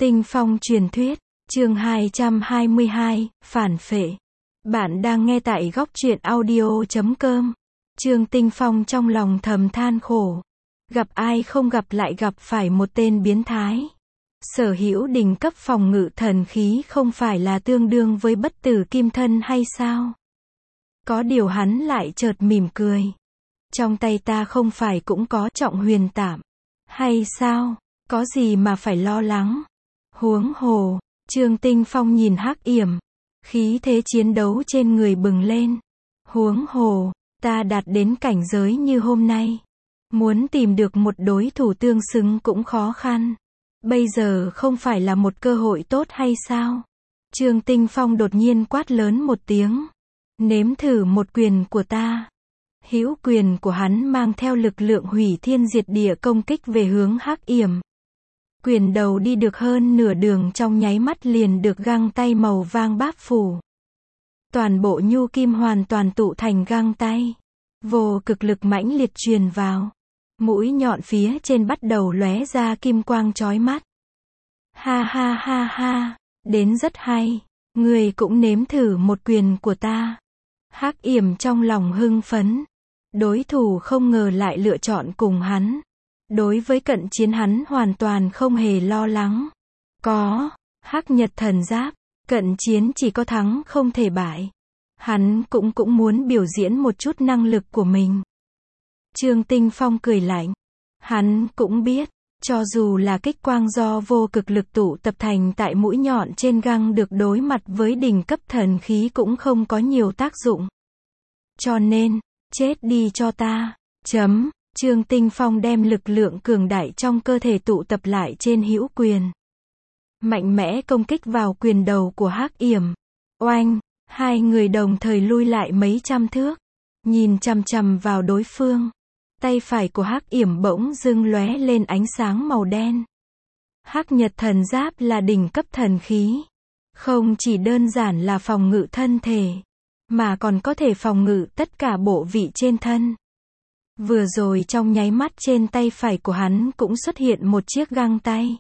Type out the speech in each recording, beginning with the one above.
Tinh Phong truyền thuyết, chương 222, phản phệ. Bạn đang nghe tại góc truyện audio.com. Trương Tinh Phong trong lòng thầm than khổ. Gặp ai không gặp lại gặp phải một tên biến thái. Sở hữu đỉnh cấp phòng ngự thần khí không phải là tương đương với bất tử kim thân hay sao? Có điều hắn lại chợt mỉm cười. Trong tay ta không phải cũng có Trọng Huyền Tạm, hay sao? Có gì mà phải lo lắng? Huống hồ, Trương Tinh Phong nhìn Hắc Yểm, khí thế chiến đấu trên người bừng lên. Huống hồ, ta đạt đến cảnh giới như hôm nay, muốn tìm được một đối thủ tương xứng cũng khó khăn. Bây giờ không phải là một cơ hội tốt hay sao? Trương Tinh Phong đột nhiên quát lớn một tiếng. Nếm thử một quyền của ta. Hữu quyền của hắn mang theo lực lượng hủy thiên diệt địa công kích về hướng Hắc Yểm. Quyền đầu đi được hơn nửa đường trong nháy mắt liền được găng tay màu vàng báp phủ. Toàn bộ nhu kim hoàn toàn tụ thành găng tay. Vô cực lực mãnh liệt truyền vào. Mũi nhọn phía trên bắt đầu lóe ra kim quang chói mắt. Ha ha ha ha, đến rất hay. Người cũng nếm thử một quyền của ta. Hắc Yểm trong lòng hưng phấn. Đối thủ không ngờ lại lựa chọn cùng hắn. Đối với cận chiến hắn hoàn toàn không hề lo lắng. Có, Hắc Nhật Thần Giáp, cận chiến chỉ có thắng không thể bại. Hắn cũng muốn biểu diễn một chút năng lực của mình. Trương Tinh Phong cười lạnh. Hắn cũng biết, cho dù là kích quang do vô cực lực tụ tập thành tại mũi nhọn trên găng được đối mặt với đỉnh cấp thần khí cũng không có nhiều tác dụng. Cho nên, chết đi cho ta. Trương Tinh Phong đem lực lượng cường đại trong cơ thể tụ tập lại trên hữu quyền. Mạnh mẽ công kích vào quyền đầu của Hắc Yểm. Oanh, hai người đồng thời lui lại mấy trăm thước. Nhìn chằm chằm vào đối phương. Tay phải của Hắc Yểm bỗng dưng lóe lên ánh sáng màu đen. Hắc Nhật Thần Giáp là đỉnh cấp thần khí. Không chỉ đơn giản là phòng ngự thân thể, mà còn có thể phòng ngự tất cả bộ vị trên thân. Vừa rồi trong nháy mắt trên tay phải của hắn cũng xuất hiện một chiếc găng tay.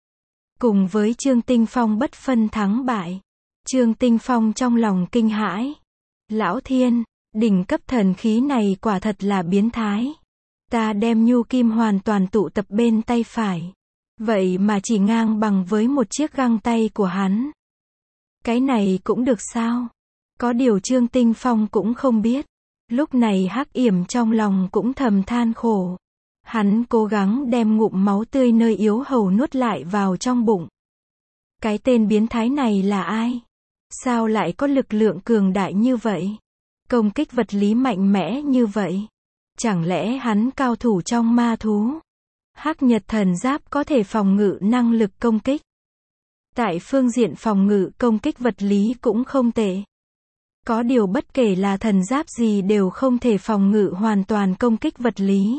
Cùng với Trương Tinh Phong bất phân thắng bại. Trương Tinh Phong trong lòng kinh hãi. Lão Thiên, đỉnh cấp thần khí này quả thật là biến thái. Ta đem nhu kim hoàn toàn tụ tập bên tay phải. Vậy mà chỉ ngang bằng với một chiếc găng tay của hắn. Cái này cũng được sao? Có điều Trương Tinh Phong cũng không biết. Lúc này Hắc Yểm trong lòng cũng thầm than khổ. Hắn cố gắng đem ngụm máu tươi nơi yếu hầu nuốt lại vào trong bụng. Cái tên biến thái này là ai? Sao lại có lực lượng cường đại như vậy? Công kích vật lý mạnh mẽ như vậy? Chẳng lẽ hắn cao thủ trong ma thú? Hắc Nhật Thần Giáp có thể phòng ngự năng lực công kích. Tại phương diện phòng ngự công kích vật lý cũng không tệ. Có điều bất kể là thần giáp gì đều không thể phòng ngự hoàn toàn công kích vật lý.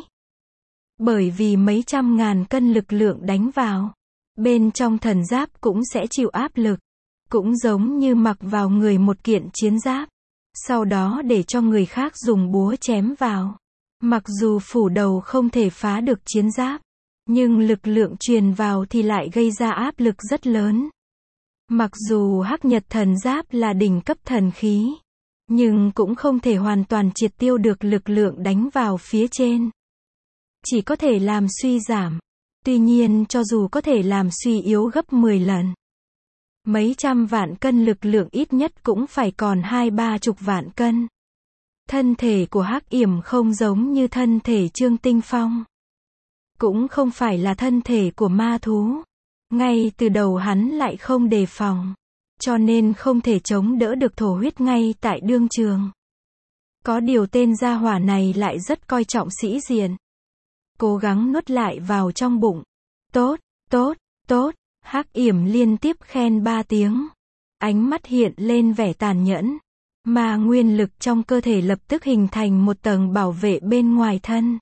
Bởi vì mấy trăm ngàn cân lực lượng đánh vào, bên trong thần giáp cũng sẽ chịu áp lực. Cũng giống như mặc vào người một kiện chiến giáp, sau đó để cho người khác dùng búa chém vào. Mặc dù phủ đầu không thể phá được chiến giáp, nhưng lực lượng truyền vào thì lại gây ra áp lực rất lớn. Mặc dù Hắc Nhật Thần Giáp là đỉnh cấp thần khí, nhưng cũng không thể hoàn toàn triệt tiêu được lực lượng đánh vào phía trên. Chỉ có thể làm suy giảm. Tuy nhiên cho dù có thể làm suy yếu gấp 10 lần, mấy trăm vạn cân lực lượng ít nhất cũng phải còn 20-30 vạn cân. Thân thể của Hắc Yểm không giống như thân thể Trương Tinh Phong. Cũng không phải là thân thể của ma thú. Ngay từ đầu hắn lại không đề phòng. Cho nên không thể chống đỡ được thổ huyết ngay tại đương trường. Có điều tên gia hỏa này lại rất coi trọng sĩ diện. Cố gắng nuốt lại vào trong bụng. Tốt, tốt, tốt. Hắc Yểm liên tiếp khen 3 tiếng. Ánh mắt hiện lên vẻ tàn nhẫn. Mà nguyên lực trong cơ thể lập tức hình thành một tầng bảo vệ bên ngoài thân.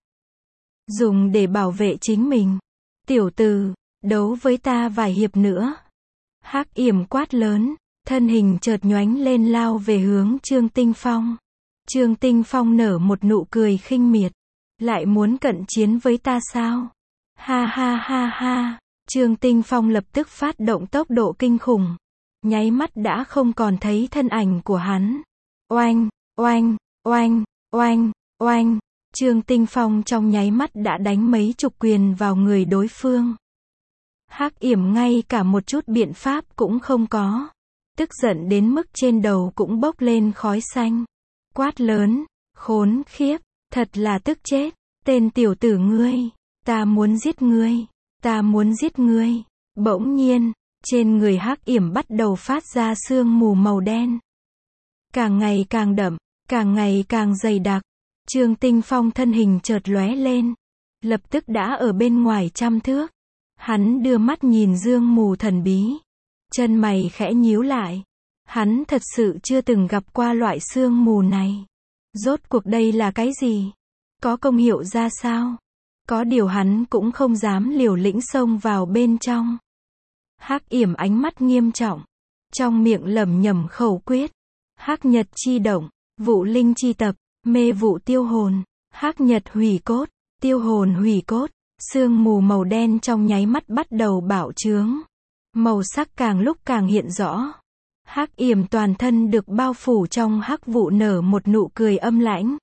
Dùng để bảo vệ chính mình. Tiểu tử, đấu với ta vài hiệp nữa. Hắc Yểm quát lớn, thân hình chợt nhoánh lên lao về hướng Trương Tinh Phong. Trương Tinh Phong nở một nụ cười khinh miệt. Lại muốn cận chiến với ta sao? Ha ha ha ha. Trương Tinh Phong lập tức phát động tốc độ kinh khủng. Nháy mắt đã không còn thấy thân ảnh của hắn. Oanh, oanh, oanh, oanh, oanh. Trương Tinh Phong trong nháy mắt đã đánh mấy chục quyền vào người đối phương. Hắc Yểm ngay cả một chút biện pháp cũng không có. Tức giận đến mức trên đầu cũng bốc lên khói xanh. Quát lớn, khốn khiếp, thật là tức chết. Tên tiểu tử ngươi, ta muốn giết ngươi, ta muốn giết ngươi. Bỗng nhiên, trên người Hắc Yểm bắt đầu phát ra sương mù màu đen. Càng ngày càng đậm, càng ngày càng dày đặc. Trương Tinh Phong thân hình chợt lóe lên, lập tức đã ở bên ngoài 100 thước. Hắn đưa mắt nhìn sương mù thần bí, chân mày khẽ nhíu lại. Hắn thật sự chưa từng gặp qua loại sương mù này. Rốt cuộc đây là cái gì? Có công hiệu ra sao? Có điều hắn cũng không dám liều lĩnh xông vào bên trong. Hắc Yểm ánh mắt nghiêm trọng, trong miệng lẩm nhẩm khẩu quyết. Hắc Nhật chi động, Vụ Linh chi tập, mê vụ tiêu hồn, Hắc Nhật hủy cốt, tiêu hồn hủy cốt. Sương mù màu đen trong nháy mắt bắt đầu bạo trướng. Màu sắc càng lúc càng hiện rõ. Hắc Yểm toàn thân được bao phủ trong hắc vụ nở một nụ cười âm lãnh.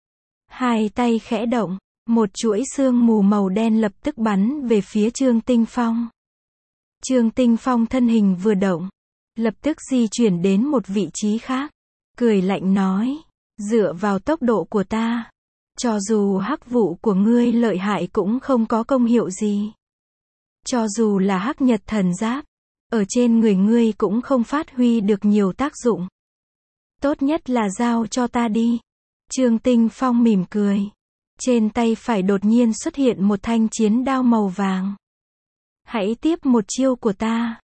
Hai tay khẽ động, một chuỗi sương mù màu đen lập tức bắn về phía Trương Tinh Phong. Trương Tinh Phong thân hình vừa động, lập tức di chuyển đến một vị trí khác. Cười lạnh nói, dựa vào tốc độ của ta, cho dù hắc vụ của ngươi lợi hại cũng không có công hiệu gì. Cho dù là Hắc Nhật thần giáp, ở trên người ngươi cũng không phát huy được nhiều tác dụng. Tốt nhất là giao cho ta đi. Trương Tinh Phong mỉm cười. Trên tay phải đột nhiên xuất hiện một thanh chiến đao màu vàng. Hãy tiếp một chiêu của ta.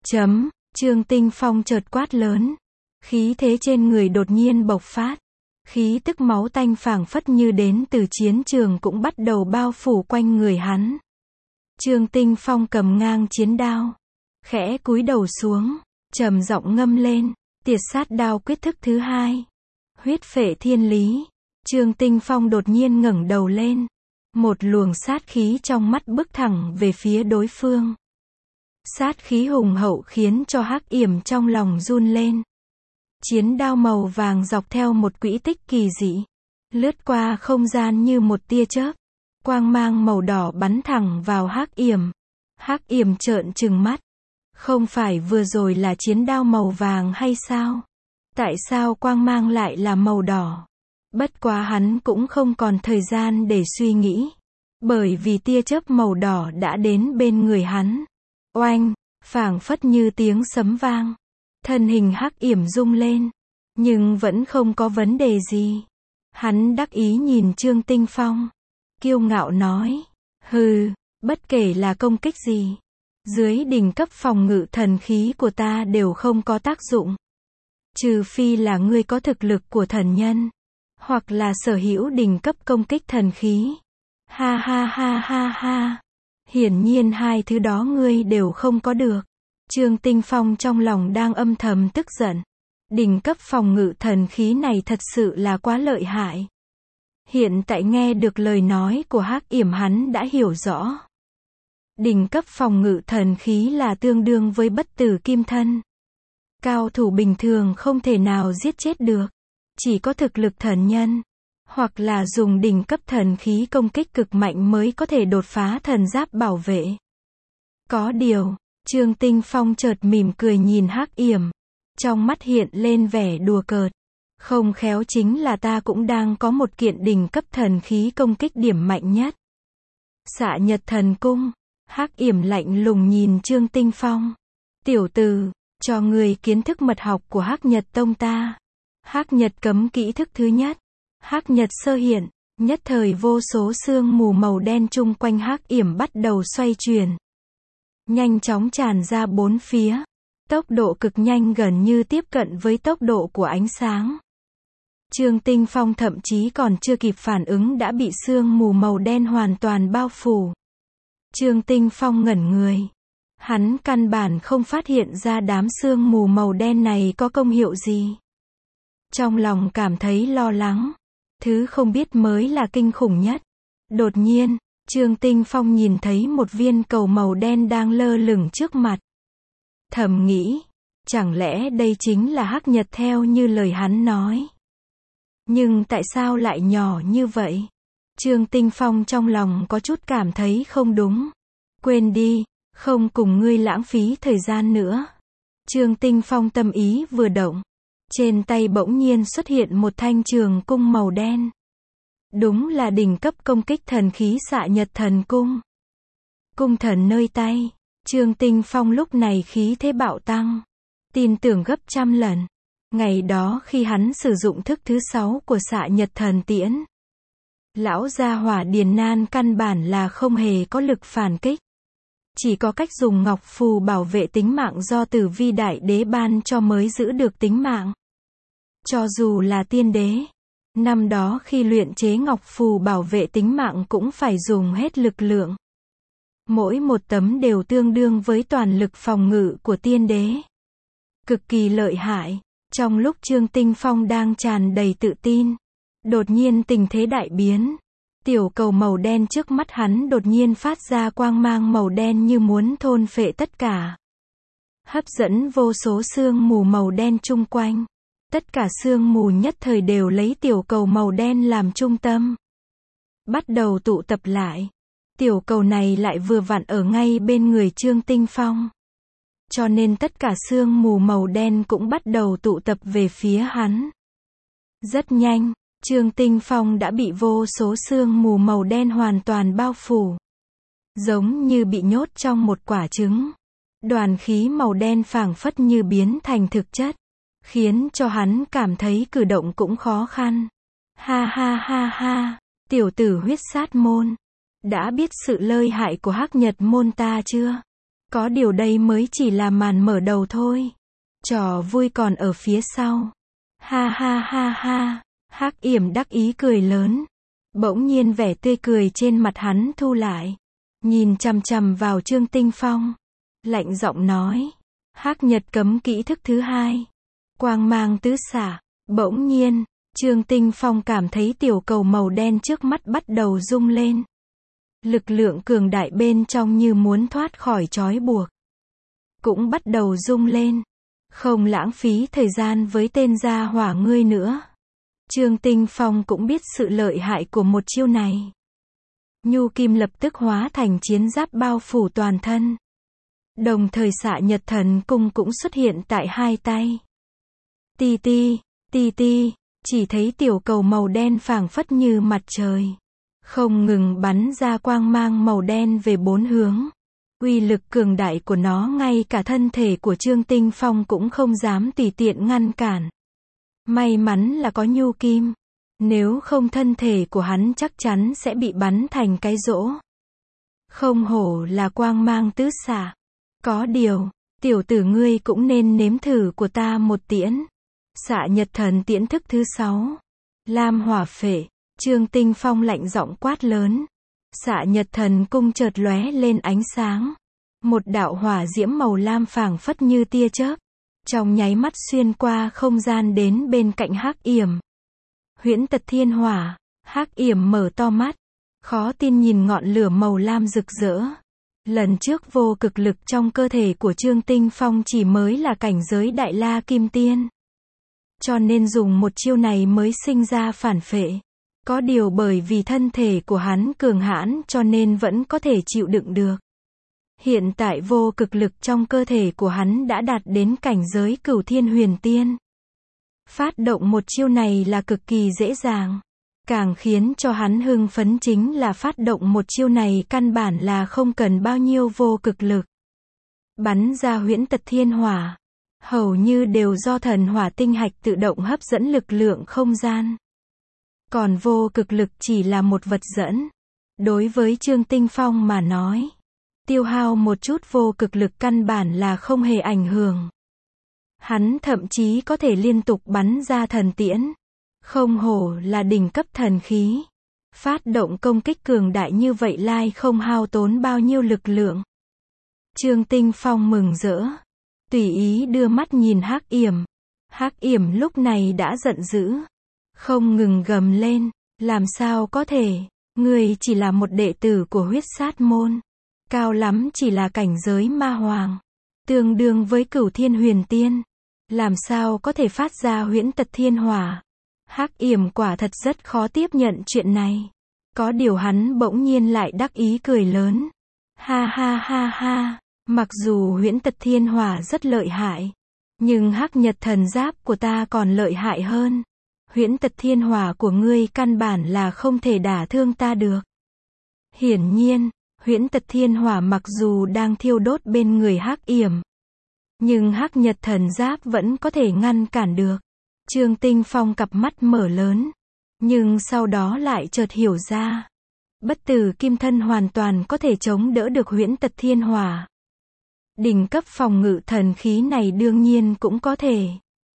Trương Tinh Phong chợt quát lớn. Khí thế trên người đột nhiên bộc phát. Khí tức máu tanh phảng phất như đến từ chiến trường cũng bắt đầu bao phủ quanh người hắn. Trương Tinh Phong cầm ngang chiến đao, khẽ cúi đầu xuống, trầm giọng ngâm lên, tiệt sát đao quyết thức thứ 2. Huyết phệ thiên lý. Trương Tinh Phong đột nhiên ngẩng đầu lên. Một luồng sát khí trong mắt bước thẳng về phía đối phương. Sát khí hùng hậu khiến cho Hắc Yểm trong lòng run lên. Chiến đao màu vàng dọc theo một quỹ tích kỳ dị, lướt qua không gian như một tia chớp. Quang mang màu đỏ bắn thẳng vào Hắc Yểm. Hắc Yểm trợn trừng mắt. Không phải vừa rồi là chiến đao màu vàng hay sao? Tại sao quang mang lại là màu đỏ? Bất quá hắn cũng không còn thời gian để suy nghĩ. Bởi vì tia chớp màu đỏ đã đến bên người hắn. Oanh, phảng phất như tiếng sấm vang. Thân hình Hắc Yểm rung lên. Nhưng vẫn không có vấn đề gì. Hắn đắc ý nhìn Trương Tinh Phong. Kiêu ngạo nói. Hừ, bất kể là công kích gì, dưới đỉnh cấp phòng ngự thần khí của ta đều không có tác dụng. Trừ phi là ngươi có thực lực của thần nhân. Hoặc là sở hữu đỉnh cấp công kích thần khí. Ha ha ha ha ha. Hiển nhiên hai thứ đó ngươi đều không có được. Trương Tinh Phong trong lòng đang âm thầm tức giận. Đỉnh cấp phòng ngự thần khí này thật sự là quá lợi hại. Hiện tại nghe được lời nói của Hắc Yểm hắn đã hiểu rõ. Đỉnh cấp phòng ngự thần khí là tương đương với bất tử kim thân. Cao thủ bình thường không thể nào giết chết được. Chỉ có thực lực thần nhân, hoặc là dùng đỉnh cấp thần khí công kích cực mạnh mới có thể đột phá thần giáp bảo vệ. Có điều, Trương Tinh Phong chợt mỉm cười nhìn Hắc Yểm. Trong mắt hiện lên vẻ đùa cợt. Không khéo chính là ta cũng đang có một kiện đỉnh cấp thần khí công kích điểm mạnh nhất. Xạ Nhật Thần Cung. Hắc Yểm lạnh lùng nhìn Trương Tinh Phong. Tiểu tử, cho người kiến thức mật học của Hắc Nhật Tông ta. Hắc Nhật cấm kỹ thức thứ nhất. Hắc Nhật sơ hiện. Nhất thời vô số sương mù màu đen chung quanh Hắc Yểm bắt đầu xoay chuyển. Nhanh chóng tràn ra bốn phía. Tốc độ cực nhanh gần như tiếp cận với tốc độ của ánh sáng. Trương Tinh Phong thậm chí còn chưa kịp phản ứng đã bị sương mù màu đen hoàn toàn bao phủ. Trương Tinh Phong ngẩn người. Hắn căn bản không phát hiện ra đám sương mù màu đen này có công hiệu gì. Trong lòng cảm thấy lo lắng. Thứ không biết mới là kinh khủng nhất. Đột nhiên, Trương Tinh Phong nhìn thấy một viên cầu màu đen đang lơ lửng trước mặt. Thầm nghĩ, chẳng lẽ đây chính là hắc nhật theo như lời hắn nói? Nhưng tại sao lại nhỏ như vậy? Trương Tinh Phong trong lòng có chút cảm thấy không đúng. Quên đi, không cùng ngươi lãng phí thời gian nữa. Trương Tinh Phong tâm ý vừa động. Trên tay bỗng nhiên xuất hiện một thanh trường cung màu đen. Đúng là đỉnh cấp công kích thần khí Xạ Nhật Thần Cung. Cung thần nơi tay. Trương Tinh Phong lúc này khí thế bạo tăng. Tin tưởng gấp trăm lần. Ngày đó khi hắn sử dụng thức thứ 6 của Xạ Nhật Thần Tiễn. Lão gia hỏa Điền Nan căn bản là không hề có lực phản kích. Chỉ có cách dùng ngọc phù bảo vệ tính mạng do Tử Vi Đại Đế ban cho mới giữ được tính mạng. Cho dù là tiên đế, năm đó khi luyện chế ngọc phù bảo vệ tính mạng cũng phải dùng hết lực lượng. Mỗi một tấm đều tương đương với toàn lực phòng ngự của tiên đế. Cực kỳ lợi hại. Trong lúc Trương Tinh Phong đang tràn đầy tự tin, đột nhiên tình thế đại biến. Tiểu cầu màu đen trước mắt hắn đột nhiên phát ra quang mang màu đen như muốn thôn phệ tất cả. Hấp dẫn vô số sương mù màu đen chung quanh. Tất cả sương mù nhất thời đều lấy tiểu cầu màu đen làm trung tâm. Bắt đầu tụ tập lại. Tiểu cầu này lại vừa vặn ở ngay bên người Trương Tinh Phong. Cho nên tất cả sương mù màu đen cũng bắt đầu tụ tập về phía hắn. Rất nhanh, Trương Tinh Phong đã bị vô số sương mù màu đen hoàn toàn bao phủ. Giống như bị nhốt trong một quả trứng. Đoàn khí màu đen phảng phất như biến thành thực chất. Khiến cho hắn cảm thấy cử động cũng khó khăn. Ha ha ha ha, tiểu tử huyết sát môn. Đã biết sự lợi hại của hắc nhật môn ta chưa? Có điều đây mới chỉ là màn mở đầu thôi. Trò vui còn ở phía sau. Ha ha ha ha, Hắc Yểm đắc ý cười lớn. Bỗng nhiên vẻ tươi cười trên mặt hắn thu lại. Nhìn chằm chằm vào Trương Tinh Phong. Lạnh giọng nói. Hắc nhật cấm kỹ thức thứ 2. Quang mang tứ xạ. Bỗng nhiên, Trương Tinh Phong cảm thấy tiểu cầu màu đen trước mắt bắt đầu rung lên. Lực lượng cường đại bên trong như muốn thoát khỏi trói buộc. Cũng bắt đầu rung lên. Không lãng phí thời gian với tên gia hỏa ngươi nữa. Trương Tinh Phong cũng biết sự lợi hại của một chiêu này. Nhu kim lập tức hóa thành chiến giáp bao phủ toàn thân. Đồng thời Xạ Nhật Thần Cung cũng xuất hiện tại hai tay. Ti ti, ti ti, chỉ thấy tiểu cầu màu đen phảng phất như mặt trời. Không ngừng bắn ra quang mang màu đen về bốn hướng. Uy lực cường đại của nó ngay cả thân thể của Trương Tinh Phong cũng không dám tùy tiện ngăn cản. May mắn là có nhu kim. Nếu không thân thể của hắn chắc chắn sẽ bị bắn thành cái rỗ. Không hổ là quang mang tứ xạ. Có điều, tiểu tử ngươi cũng nên nếm thử của ta một tiễn. Xạ Nhật Thần Tiễn thức thứ 6. Lam hỏa phệ. Trương Tinh Phong lạnh giọng quát lớn. Xạ Nhật Thần Cung chợt lóe lên ánh sáng. Một đạo hỏa diễm màu lam phảng phất như tia chớp. Trong nháy mắt xuyên qua không gian đến bên cạnh Hắc Yểm. Huyễn Tật Thiên Hỏa. Hắc Yểm mở to mắt. Khó tin nhìn ngọn lửa màu lam rực rỡ. Lần trước vô cực lực trong cơ thể của Trương Tinh Phong chỉ mới là cảnh giới Đại La Kim Tiên. Cho nên dùng một chiêu này mới sinh ra phản phệ. Có điều bởi vì thân thể của hắn cường hãn cho nên vẫn có thể chịu đựng được. Hiện tại vô cực lực trong cơ thể của hắn đã đạt đến cảnh giới Cửu Thiên Huyền Tiên. Phát động một chiêu này là cực kỳ dễ dàng. Càng khiến cho hắn hưng phấn chính là phát động một chiêu này căn bản là không cần bao nhiêu vô cực lực. Bắn ra Huyễn Tật Thiên Hỏa. Hầu như đều do thần hỏa tinh hạch tự động hấp dẫn lực lượng không gian. Còn vô cực lực chỉ là một vật dẫn. Đối với Trương Tinh Phong mà nói, tiêu hao một chút vô cực lực căn bản là không hề ảnh hưởng. Hắn thậm chí có thể liên tục bắn ra thần tiễn. Không hổ là đỉnh cấp thần khí. Phát động công kích cường đại như vậy lai không hao tốn bao nhiêu lực lượng. Trương Tinh Phong mừng rỡ. Tùy ý đưa mắt nhìn Hắc Yểm. Hắc Yểm lúc này đã giận dữ. Không ngừng gầm lên. Làm sao có thể. Ngươi chỉ là một đệ tử của huyết sát môn. Cao lắm chỉ là cảnh giới ma hoàng. Tương đương với Cửu Thiên Huyền Tiên. Làm sao có thể phát ra huyễn tật thiên hỏa? Hắc Yểm quả thật rất khó tiếp nhận chuyện này. Có điều hắn bỗng nhiên lại đắc ý cười lớn. Ha ha ha ha, mặc dù huyễn tật thiên hỏa rất lợi hại, nhưng hắc nhật thần giáp của ta còn lợi hại hơn. Huyễn tật thiên hỏa của ngươi căn bản là không thể đả thương ta được. Hiển nhiên, huyễn tật thiên hỏa mặc dù đang thiêu đốt bên người Hắc Yểm, nhưng hắc nhật thần giáp vẫn có thể ngăn cản được. Trương Tinh Phong cặp mắt mở lớn, nhưng sau đó lại chợt hiểu ra. Bất tử kim thân hoàn toàn có thể chống đỡ được huyễn tật thiên hỏa. Đỉnh cấp phòng ngự thần khí này đương nhiên cũng có thể.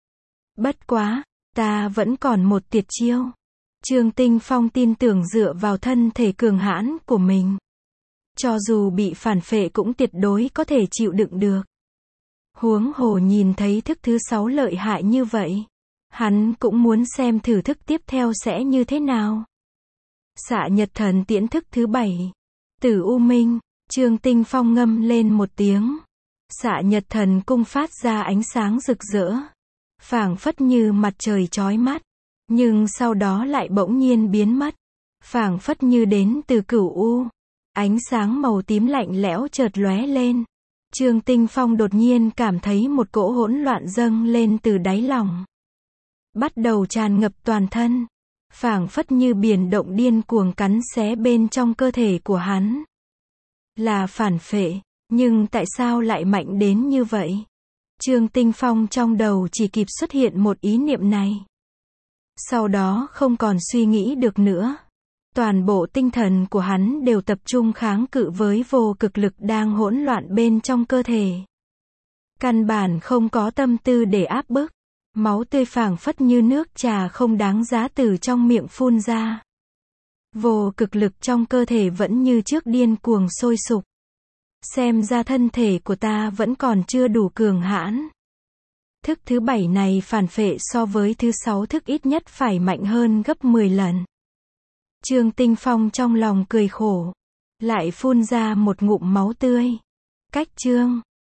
Bất quá, ta vẫn còn một tuyệt chiêu. Trương Tinh Phong tin tưởng dựa vào thân thể cường hãn của mình, cho dù bị phản phệ cũng tuyệt đối có thể chịu đựng được. Huống hồ nhìn thấy thức thứ 6 lợi hại như vậy, hắn cũng muốn xem thử thức tiếp theo sẽ như thế nào. Xạ nhật thần tiễn thức thứ 7. Tử U Minh. Trương Tinh Phong ngâm lên một tiếng. Xạ nhật thần cung phát ra ánh sáng rực rỡ, phảng phất như mặt trời chói mắt, nhưng sau đó lại bỗng nhiên biến mất, phảng phất như đến từ Cửu U. Ánh sáng màu tím lạnh lẽo chợt lóe lên. Trương Tinh Phong đột nhiên cảm thấy một cỗ hỗn loạn dâng lên từ đáy lòng, bắt đầu tràn ngập toàn thân, phảng phất như biển động điên cuồng cắn xé bên trong cơ thể của hắn. Là phản phệ, nhưng tại sao lại mạnh đến như vậy? Trương Tinh Phong trong đầu chỉ kịp xuất hiện một ý niệm này. Sau đó không còn suy nghĩ được nữa. Toàn bộ tinh thần của hắn đều tập trung kháng cự với vô cực lực đang hỗn loạn bên trong cơ thể. Căn bản không có tâm tư để áp bức. Máu tươi phảng phất như nước trà không đáng giá từ trong miệng phun ra. Vô cực lực trong cơ thể vẫn như trước điên cuồng sôi sục. Xem ra thân thể của ta vẫn còn chưa đủ cường hãn. Thức thứ 7 này phản phệ so với thứ 6 thức ít nhất phải mạnh hơn gấp 10 lần. Trương Tinh Phong trong lòng cười khổ, lại phun ra một ngụm máu tươi. Cách chương